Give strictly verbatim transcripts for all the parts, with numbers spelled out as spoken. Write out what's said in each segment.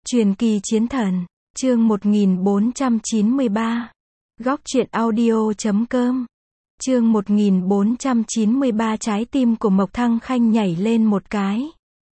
Truyền kỳ chiến thần, chương một nghìn bốn trăm chín mươi ba. Góc truyện audio chấm com. Chương một nghìn bốn trăm chín mươi ba. Trái tim của Mộc Thăng Khanh nhảy lên một cái.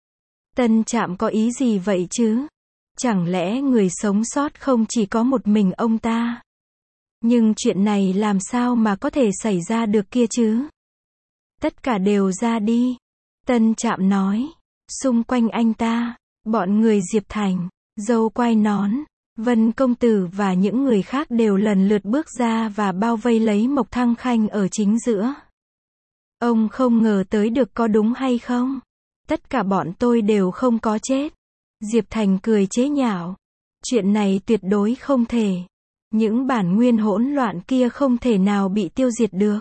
Tân Trạm có ý gì vậy chứ? Chẳng lẽ người sống sót không chỉ có một mình ông ta? Nhưng chuyện này làm sao mà có thể xảy ra được kia chứ? Tất cả đều ra đi. Tân Trạm nói. Xung quanh anh ta, bọn người Diệp Thành, Dâu Quai Nón, Vân Công Tử và những người khác đều lần lượt bước ra và bao vây lấy Mộc Thăng Khanh ở chính giữa. Ông không ngờ tới được có đúng hay không? Tất cả bọn tôi đều không có chết. Diệp Thành cười chế nhạo. Chuyện này tuyệt đối không thể. Những bản nguyên hỗn loạn kia không thể nào bị tiêu diệt được.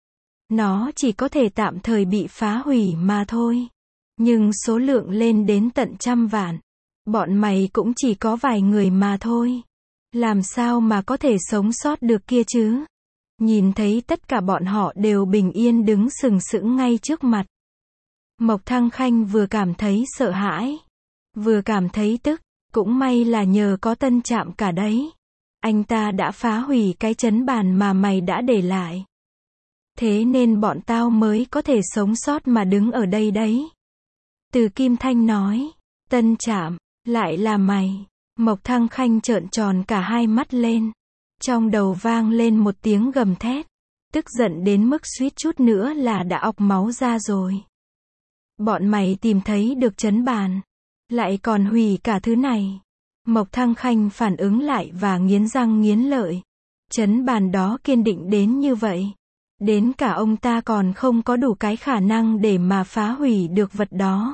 Nó chỉ có thể tạm thời bị phá hủy mà thôi. Nhưng số lượng lên đến tận trăm vạn. Bọn mày cũng chỉ có vài người mà thôi. Làm sao mà có thể sống sót được kia chứ? Nhìn thấy tất cả bọn họ đều bình yên đứng sừng sững ngay trước mặt. Mộc Thăng Khanh vừa cảm thấy sợ hãi, vừa cảm thấy tức. Cũng may là nhờ có Tân Trạm cả đấy. Anh ta đã phá hủy cái trấn bàn mà mày đã để lại. Thế nên bọn tao mới có thể sống sót mà đứng ở đây đấy. Từ Kim Thanh nói. Tân Trạm, lại là mày. Mộc Thăng Khanh trợn tròn cả hai mắt lên. Trong đầu vang lên một tiếng gầm thét. Tức giận đến mức suýt chút nữa là đã ọc máu ra rồi. Bọn mày tìm thấy được trấn bàn. Lại còn hủy cả thứ này. Mộc Thăng Khanh phản ứng lại và nghiến răng nghiến lợi. Trấn bàn đó kiên định đến như vậy. Đến cả ông ta còn không có đủ cái khả năng để mà phá hủy được vật đó.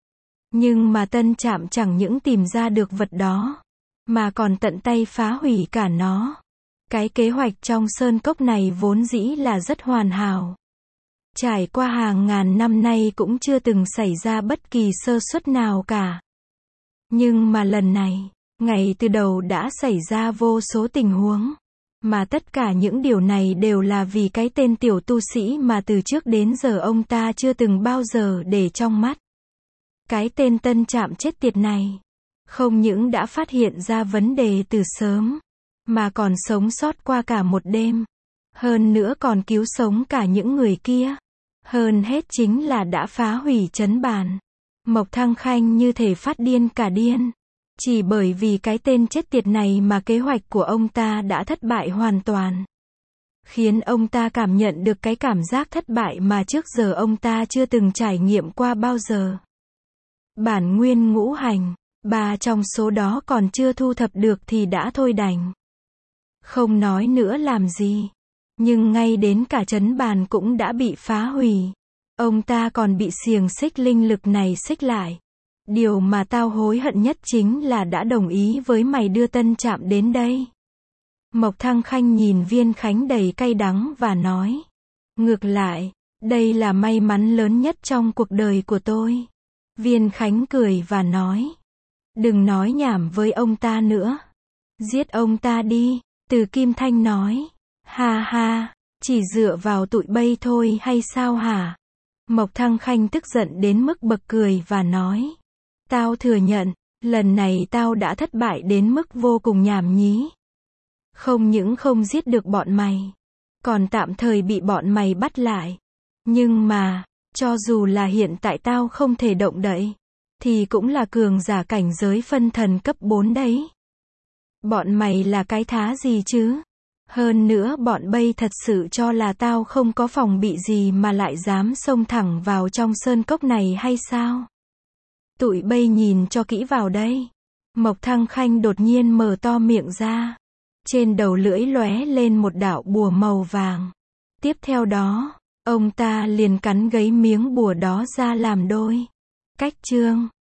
Nhưng mà Tân Trạm chẳng những tìm ra được vật đó, mà còn tận tay phá hủy cả nó. Cái kế hoạch trong sơn cốc này vốn dĩ là rất hoàn hảo. Trải qua hàng ngàn năm nay cũng chưa từng xảy ra bất kỳ sơ suất nào cả. Nhưng mà lần này, ngay từ đầu đã xảy ra vô số tình huống. Mà tất cả những điều này đều là vì cái tên tiểu tu sĩ mà từ trước đến giờ ông ta chưa từng bao giờ để trong mắt. Cái tên Tân Trạm chết tiệt này, không những đã phát hiện ra vấn đề từ sớm, mà còn sống sót qua cả một đêm. Hơn nữa còn cứu sống cả những người kia. Hơn hết chính là đã phá hủy trấn bàn. Mộc Thăng Khanh như thể phát điên cả điên. Chỉ bởi vì cái tên chết tiệt này mà kế hoạch của ông ta đã thất bại hoàn toàn. Khiến ông ta cảm nhận được cái cảm giác thất bại mà trước giờ ông ta chưa từng trải nghiệm qua bao giờ. Bản nguyên ngũ hành, ba trong số đó còn chưa thu thập được thì đã thôi đành. Không nói nữa làm gì. Nhưng ngay đến cả trấn bàn cũng đã bị phá hủy. Ông ta còn bị xiềng xích linh lực này xích lại. Điều mà tao hối hận nhất chính là đã đồng ý với mày đưa Tân Trạm đến đây. Mộc Thăng Khanh nhìn Viên Khánh đầy cay đắng và nói. Ngược lại, đây là may mắn lớn nhất trong cuộc đời của tôi. Viên Khánh cười và nói. Đừng nói nhảm với ông ta nữa. Giết ông ta đi. Từ Kim Thanh nói. Ha ha, chỉ dựa vào tụi bay thôi hay sao hả? Mộc Thăng Khanh tức giận đến mức bật cười và nói. Tao thừa nhận, lần này tao đã thất bại đến mức vô cùng nhảm nhí. Không những không giết được bọn mày, còn tạm thời bị bọn mày bắt lại. Nhưng mà, cho dù là hiện tại tao không thể động đậy, thì cũng là cường giả cảnh giới phân thần cấp bốn đấy. Bọn mày là cái thá gì chứ? Hơn nữa bọn bay thật sự cho là tao không có phòng bị gì mà lại dám xông thẳng vào trong sơn cốc này hay sao? Tụi bay nhìn cho kỹ vào đây. Mộc Thăng Khanh đột nhiên mở to miệng ra. Trên đầu lưỡi lóe lên một đạo bùa màu vàng. Tiếp theo đó, ông ta liền cắn gấy miếng bùa đó ra làm đôi. Cách chương